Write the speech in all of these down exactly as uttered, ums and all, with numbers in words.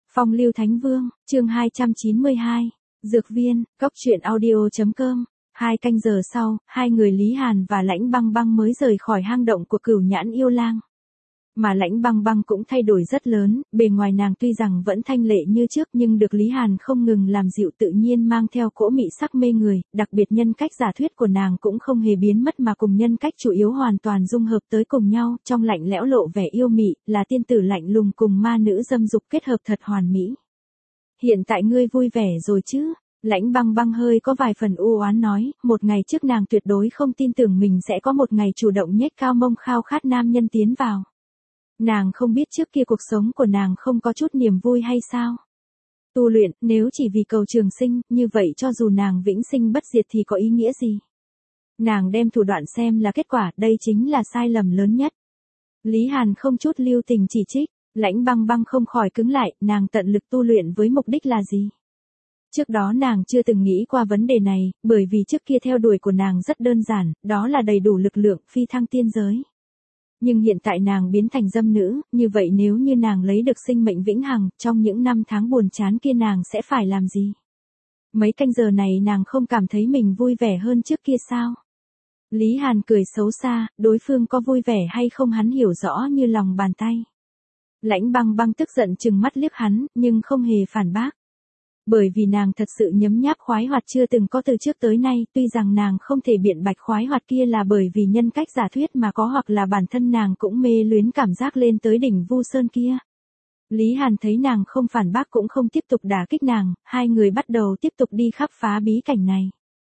Phong lưu Thánh Vương, chương hai trăm chín mươi hai. Dược viên, góc truyện audio.com. Hai canh giờ sau, hai người Lý Hàn và Lãnh Băng Băng mới rời khỏi hang động của Cửu Nhãn Yêu Lang. Mà Lãnh Băng Băng cũng thay đổi rất lớn, bề ngoài nàng tuy rằng vẫn thanh lệ như trước nhưng được Lý Hàn không ngừng làm dịu tự nhiên mang theo cỗ mị sắc mê người, đặc biệt nhân cách giả thuyết của nàng cũng không hề biến mất mà cùng nhân cách chủ yếu hoàn toàn dung hợp tới cùng nhau, trong lạnh lẽo lộ vẻ yêu mị, là tiên tử lạnh lùng cùng ma nữ dâm dục kết hợp thật hoàn mỹ. Hiện tại ngươi vui vẻ rồi chứ? Lãnh Băng Băng hơi có vài phần u oán nói, một ngày trước nàng tuyệt đối không tin tưởng mình sẽ có một ngày chủ động nhếch cao mông khao khát nam nhân tiến vào. Nàng không biết trước kia cuộc sống của nàng không có chút niềm vui hay sao? Tu luyện, nếu chỉ vì cầu trường sinh, như vậy cho dù nàng vĩnh sinh bất diệt thì có ý nghĩa gì? Nàng đem thủ đoạn xem là kết quả, đây chính là sai lầm lớn nhất. Lý Hàn không chút lưu tình chỉ trích, Lãnh Băng Băng không khỏi cứng lại, nàng tận lực tu luyện với mục đích là gì? Trước đó nàng chưa từng nghĩ qua vấn đề này, bởi vì trước kia theo đuổi của nàng rất đơn giản, đó là đầy đủ lực lượng, phi thăng tiên giới. Nhưng hiện tại nàng biến thành dâm nữ, như vậy nếu như nàng lấy được sinh mệnh vĩnh hằng, trong những năm tháng buồn chán kia nàng sẽ phải làm gì? Mấy canh giờ này nàng không cảm thấy mình vui vẻ hơn trước kia sao? Lý Hàn cười xấu xa, đối phương có vui vẻ hay không hắn hiểu rõ như lòng bàn tay. Lãnh Băng Băng tức giận chừng mắt liếc hắn, nhưng không hề phản bác. Bởi vì nàng thật sự nhấm nháp khoái hoạt chưa từng có từ trước tới nay, tuy rằng nàng không thể biện bạch khoái hoạt kia là bởi vì nhân cách giả thuyết mà có hoặc là bản thân nàng cũng mê luyến cảm giác lên tới đỉnh Vu Sơn kia. Lý Hàn thấy nàng không phản bác cũng không tiếp tục đả kích nàng, hai người bắt đầu tiếp tục đi khám phá bí cảnh này.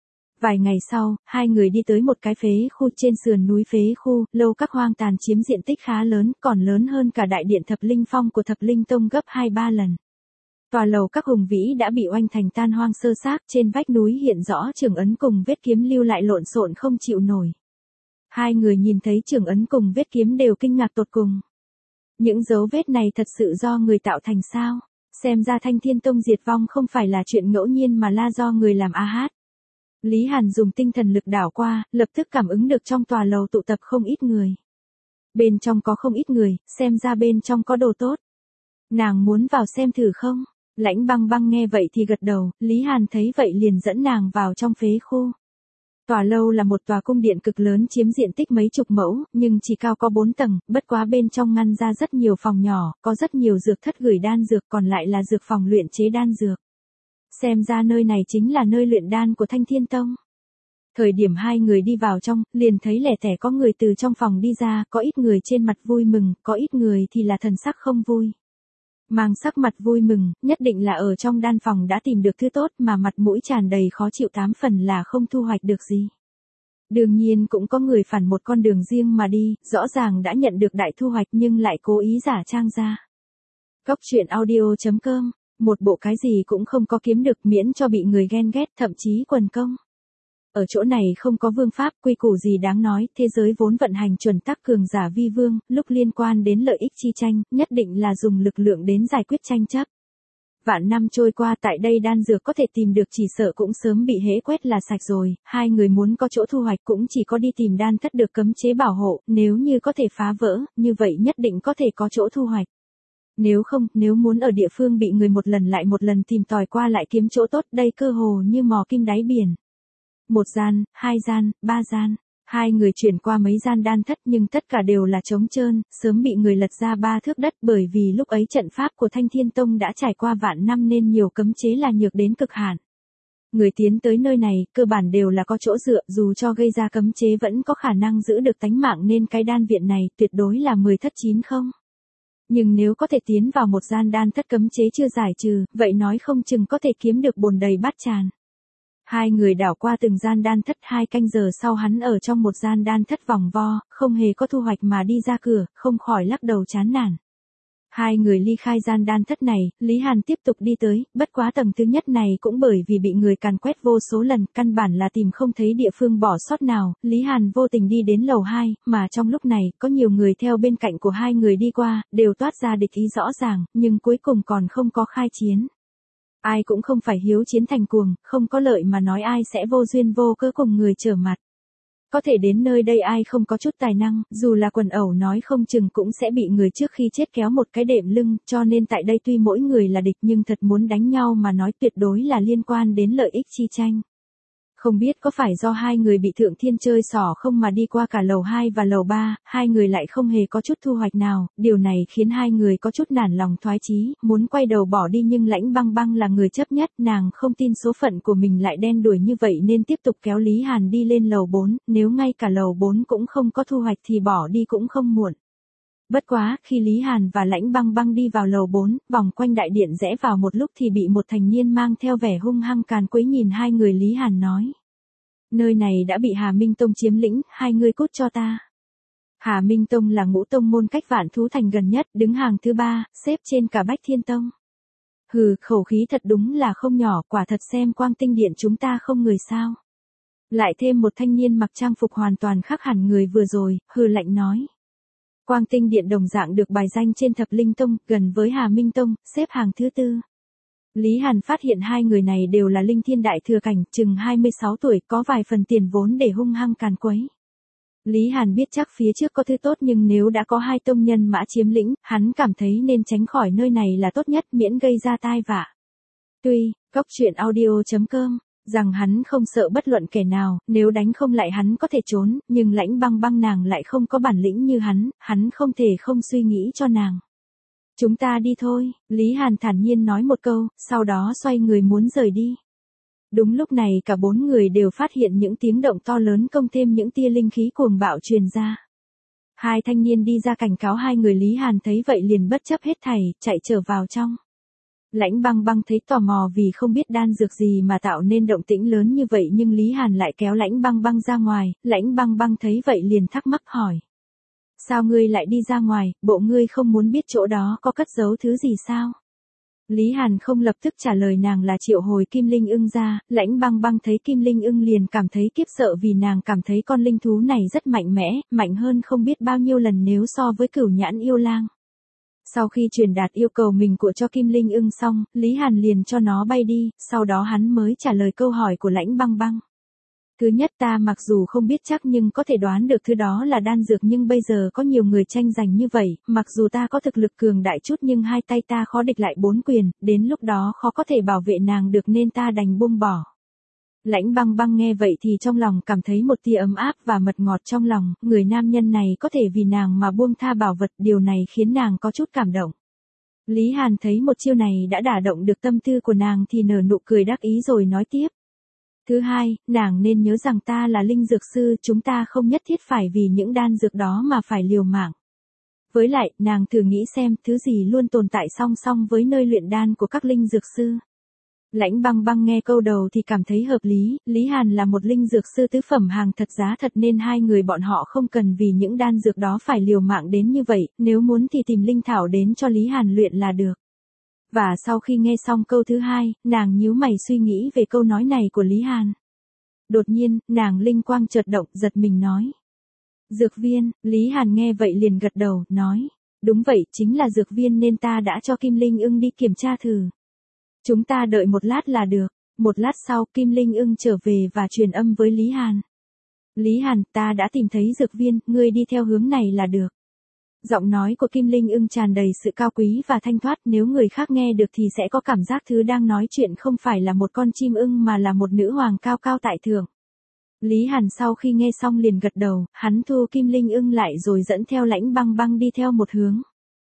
Vài ngày sau, hai người đi tới một cái phế khu trên sườn núi phế khu, lâu các hoang tàn chiếm diện tích khá lớn, còn lớn hơn cả đại điện Thập Linh Phong của Thập Linh Tông gấp hai ba lần. Tòa lầu các hùng vĩ đã bị oanh thành tan hoang sơ xác, trên vách núi hiện rõ trường ấn cùng vết kiếm lưu lại lộn xộn không chịu nổi. Hai người nhìn thấy trường ấn cùng vết kiếm đều kinh ngạc tột cùng. Những dấu vết này thật sự do người tạo thành sao? Xem ra Thanh Thiên Tông diệt vong không phải là chuyện ngẫu nhiên mà là do người làm a hát. Lý Hàn dùng tinh thần lực đảo qua, lập tức cảm ứng được trong tòa lầu tụ tập không ít người. Bên trong có không ít người, xem ra bên trong có đồ tốt. Nàng muốn vào xem thử không? Lãnh Băng Băng nghe vậy thì gật đầu, Lý Hàn thấy vậy liền dẫn nàng vào trong phế khu. Tòa lâu là một tòa cung điện cực lớn chiếm diện tích mấy chục mẫu, nhưng chỉ cao có bốn tầng, bất quá bên trong ngăn ra rất nhiều phòng nhỏ, có rất nhiều dược thất gửi đan dược còn lại là dược phòng luyện chế đan dược. Xem ra nơi này chính là nơi luyện đan của Thanh Thiên Tông. Thời điểm hai người đi vào trong, liền thấy lẻ tẻ có người từ trong phòng đi ra, có ít người trên mặt vui mừng, có ít người thì là thần sắc không vui. Mang sắc mặt vui mừng, nhất định là ở trong đan phòng đã tìm được thứ tốt mà mặt mũi tràn đầy khó chịu tám phần là không thu hoạch được gì. Đương nhiên cũng có người phản một con đường riêng mà đi, rõ ràng đã nhận được đại thu hoạch nhưng lại cố ý giả trang ra. Góc truyện audio.com, một bộ cái gì cũng không có kiếm được miễn cho bị người ghen ghét thậm chí quần công. Ở chỗ này không có vương pháp quy củ gì đáng nói, thế giới vốn vận hành chuẩn tắc cường giả vi vương, lúc liên quan đến lợi ích chi tranh, nhất định là dùng lực lượng đến giải quyết tranh chấp. Vạn năm trôi qua tại đây đan dược có thể tìm được chỉ sợ cũng sớm bị hễ quét là sạch rồi, hai người muốn có chỗ thu hoạch cũng chỉ có đi tìm đan thất được cấm chế bảo hộ, nếu như có thể phá vỡ, như vậy nhất định có thể có chỗ thu hoạch. Nếu không, nếu muốn ở địa phương bị người một lần lại một lần tìm tòi qua lại kiếm chỗ tốt, đây cơ hồ như mò kim đáy biển. Một gian, hai gian, ba gian, hai người chuyển qua mấy gian đan thất nhưng tất cả đều là trống trơn, sớm bị người lật ra ba thước đất bởi vì lúc ấy trận pháp của Thanh Thiên Tông đã trải qua vạn năm nên nhiều cấm chế là nhược đến cực hạn. Người tiến tới nơi này, cơ bản đều là có chỗ dựa, dù cho gây ra cấm chế vẫn có khả năng giữ được tánh mạng nên cái đan viện này tuyệt đối là mười thất chín không. Nhưng nếu có thể tiến vào một gian đan thất cấm chế chưa giải trừ, vậy nói không chừng có thể kiếm được bồn đầy bát tràn. Hai người đảo qua từng gian đan thất, hai canh giờ sau hắn ở trong một gian đan thất vòng vo, không hề có thu hoạch mà đi ra cửa, không khỏi lắc đầu chán nản. Hai người ly khai gian đan thất này, Lý Hàn tiếp tục đi tới, bất quá tầng thứ nhất này cũng bởi vì bị người càn quét vô số lần, căn bản là tìm không thấy địa phương bỏ sót nào, Lý Hàn vô tình đi đến lầu hai, mà trong lúc này, có nhiều người theo bên cạnh của hai người đi qua, đều toát ra địch ý rõ ràng, nhưng cuối cùng còn không có khai chiến. Ai cũng không phải hiếu chiến thành cuồng, không có lợi mà nói ai sẽ vô duyên vô cớ cùng người trở mặt. Có thể đến nơi đây ai không có chút tài năng, dù là quần ẩu nói không chừng cũng sẽ bị người trước khi chết kéo một cái đệm lưng, cho nên tại đây tuy mỗi người là địch nhưng thật muốn đánh nhau mà nói tuyệt đối là liên quan đến lợi ích chi tranh. Không biết có phải do hai người bị Thượng Thiên chơi xỏ không mà đi qua cả lầu hai và lầu ba, hai người lại không hề có chút thu hoạch nào, điều này khiến hai người có chút nản lòng thoái chí, muốn quay đầu bỏ đi nhưng Lãnh Băng Băng là người chấp nhất, nàng không tin số phận của mình lại đen đủi như vậy nên tiếp tục kéo Lý Hàn đi lên lầu bốn, nếu ngay cả lầu bốn cũng không có thu hoạch thì bỏ đi cũng không muộn. Bất quá, khi Lý Hàn và Lãnh Băng Băng đi vào lầu bốn, vòng quanh đại điện rẽ vào một lúc thì bị một thanh niên mang theo vẻ hung hăng càn quấy nhìn hai người. Lý Hàn nói: nơi này đã bị Hà Minh Tông chiếm lĩnh, hai ngươi cút cho ta. Hà Minh Tông là ngũ tông môn cách Vạn Thú Thành gần nhất, đứng hàng thứ ba, xếp trên cả Bách Thiên Tông. Hừ, khẩu khí thật đúng là không nhỏ, quả thật xem Quang Tinh Điện chúng ta không người sao. Lại thêm một thanh niên mặc trang phục hoàn toàn khác hẳn người vừa rồi, hừ lạnh nói. Quang Tinh Điện đồng dạng được bài danh trên Thập Linh Tông, gần với Hà Minh Tông, xếp hàng thứ tư. Lý Hàn phát hiện hai người này đều là linh thiên đại thừa cảnh, chừng hai mươi sáu tuổi, có vài phần tiền vốn để hung hăng càn quấy. Lý Hàn biết chắc phía trước có thứ tốt nhưng nếu đã có hai tông nhân mã chiếm lĩnh, hắn cảm thấy nên tránh khỏi nơi này là tốt nhất miễn gây ra tai vạ. Tuy, Cốc Truyện Audio chấm com, rằng hắn không sợ bất luận kẻ nào, nếu đánh không lại hắn có thể trốn, nhưng Lãnh Băng Băng nàng lại không có bản lĩnh như hắn, hắn không thể không suy nghĩ cho nàng. Chúng ta đi thôi, Lý Hàn thản nhiên nói một câu, sau đó xoay người muốn rời đi. Đúng lúc này cả bốn người đều phát hiện những tiếng động to lớn công thêm những tia linh khí cuồng bạo truyền ra. Hai thanh niên đi ra cảnh cáo hai người. Lý Hàn thấy vậy liền bất chấp hết thảy, chạy trở vào trong. Lãnh Băng Băng thấy tò mò vì không biết đan dược gì mà tạo nên động tĩnh lớn như vậy nhưng Lý Hàn lại kéo Lãnh Băng Băng ra ngoài, Lãnh Băng Băng thấy vậy liền thắc mắc hỏi. Sao ngươi lại đi ra ngoài, bộ ngươi không muốn biết chỗ đó có cất giấu thứ gì sao? Lý Hàn không lập tức trả lời nàng là triệu hồi Kim Linh Ưng ra, Lãnh Băng Băng thấy Kim Linh Ưng liền cảm thấy kiếp sợ vì nàng cảm thấy con linh thú này rất mạnh mẽ, mạnh hơn không biết bao nhiêu lần nếu so với Cửu Nhãn Yêu Lang. Sau khi truyền đạt yêu cầu mình của cho Kim Linh Ưng xong, Lý Hàn liền cho nó bay đi, sau đó hắn mới trả lời câu hỏi của Lãnh Băng Băng. Thứ nhất ta mặc dù không biết chắc nhưng có thể đoán được thứ đó là đan dược nhưng bây giờ có nhiều người tranh giành như vậy, mặc dù ta có thực lực cường đại chút nhưng hai tay ta khó địch lại bốn quyền, đến lúc đó khó có thể bảo vệ nàng được nên ta đành buông bỏ. Lãnh Băng Băng nghe vậy thì trong lòng cảm thấy một tia ấm áp và mật ngọt trong lòng, người nam nhân này có thể vì nàng mà buông tha bảo vật, điều này khiến nàng có chút cảm động. Lý Hàn thấy một chiêu này đã đả động được tâm tư của nàng thì nở nụ cười đắc ý rồi nói tiếp. Thứ hai, nàng nên nhớ rằng ta là linh dược sư, chúng ta không nhất thiết phải vì những đan dược đó mà phải liều mạng. Với lại, nàng thử nghĩ xem, thứ gì luôn tồn tại song song với nơi luyện đan của các linh dược sư. Lãnh Băng Băng nghe câu đầu thì cảm thấy hợp lý, Lý Hàn là một linh dược sư tứ phẩm hàng thật giá thật nên hai người bọn họ không cần vì những đan dược đó phải liều mạng đến như vậy, nếu muốn thì tìm linh thảo đến cho Lý Hàn luyện là được. Và sau khi nghe xong câu thứ hai, nàng nhíu mày suy nghĩ về câu nói này của Lý Hàn. Đột nhiên, nàng linh quang chợt động, giật mình nói. Dược viên, Lý Hàn nghe vậy liền gật đầu, nói. Đúng vậy, chính là dược viên nên ta đã cho Kim Linh Ưng đi kiểm tra thử. Chúng ta đợi một lát là được. Một lát sau, Kim Linh Ưng trở về và truyền âm với Lý Hàn. Lý Hàn, ta đã tìm thấy dược viên, ngươi đi theo hướng này là được. Giọng nói của Kim Linh Ưng tràn đầy sự cao quý và thanh thoát, nếu người khác nghe được thì sẽ có cảm giác thứ đang nói chuyện không phải là một con chim ưng mà là một nữ hoàng cao cao tại thượng. Lý Hàn sau khi nghe xong liền gật đầu, hắn thu Kim Linh Ưng lại rồi dẫn theo Lãnh Băng Băng đi theo một hướng.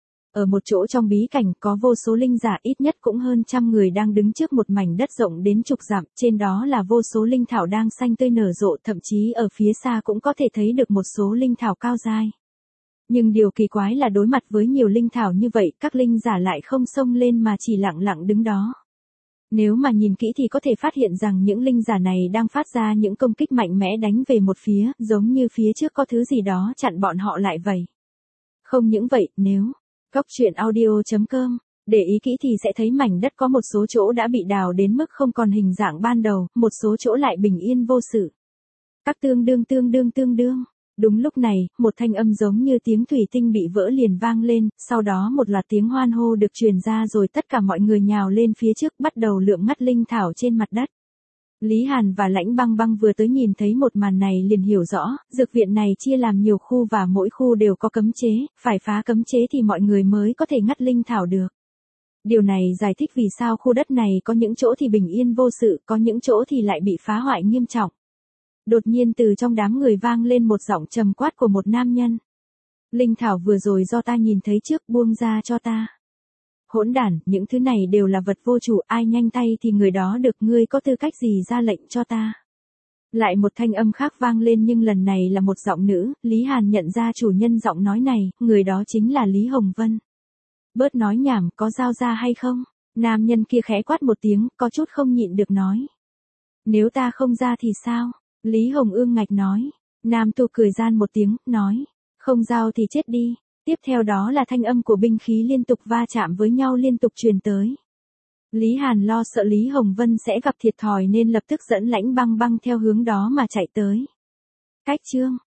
Ở một chỗ trong bí cảnh có vô số linh giả, ít nhất cũng hơn trăm người đang đứng trước một mảnh đất rộng đến chục dặm, trên đó là vô số linh thảo đang xanh tươi nở rộ, thậm chí ở phía xa cũng có thể thấy được một số linh thảo cao dai. Nhưng điều kỳ quái là đối mặt với nhiều linh thảo như vậy, các linh giả lại không xông lên mà chỉ lặng lặng đứng đó. Nếu mà nhìn kỹ thì có thể phát hiện rằng những linh giả này đang phát ra những công kích mạnh mẽ đánh về một phía, giống như phía trước có thứ gì đó chặn bọn họ lại vậy. Không những vậy, nếu Cốc Truyện Audio chấm com để ý kỹ thì sẽ thấy mảnh đất có một số chỗ đã bị đào đến mức không còn hình dạng ban đầu, một số chỗ lại bình yên vô sự. Các tương đương tương đương tương đương. Đúng lúc này, một thanh âm giống như tiếng thủy tinh bị vỡ liền vang lên, sau đó một loạt tiếng hoan hô được truyền ra rồi tất cả mọi người nhào lên phía trước bắt đầu lượm ngắt linh thảo trên mặt đất. Lý Hàn và Lãnh Băng Băng vừa tới nhìn thấy một màn này liền hiểu rõ, dược viện này chia làm nhiều khu và mỗi khu đều có cấm chế, phải phá cấm chế thì mọi người mới có thể ngắt linh thảo được. Điều này giải thích vì sao khu đất này có những chỗ thì bình yên vô sự, có những chỗ thì lại bị phá hoại nghiêm trọng. Đột nhiên từ trong đám người vang lên một giọng trầm quát của một nam nhân. Linh thảo vừa rồi do ta nhìn thấy trước, buông ra cho ta. Hỗn đản, những thứ này đều là vật vô chủ, ai nhanh tay thì người đó được, ngươi có tư cách gì ra lệnh cho ta. Lại một thanh âm khác vang lên nhưng lần này là một giọng nữ, Lý Hàn nhận ra chủ nhân giọng nói này, người đó chính là Lý Hồng Vân. Bớt nói nhảm, có giao ra hay không? Nam nhân kia khẽ quát một tiếng, có chút không nhịn được nói. Nếu ta không ra thì sao? Lý Hồng ương ngạch nói. Nam tu cười gian một tiếng, nói. Không giao thì chết đi. Tiếp theo đó là thanh âm của binh khí liên tục va chạm với nhau liên tục truyền tới. Lý Hàn lo sợ Lý Hồng Vân sẽ gặp thiệt thòi nên lập tức dẫn Lãnh Băng Băng theo hướng đó mà chạy tới. Cách chương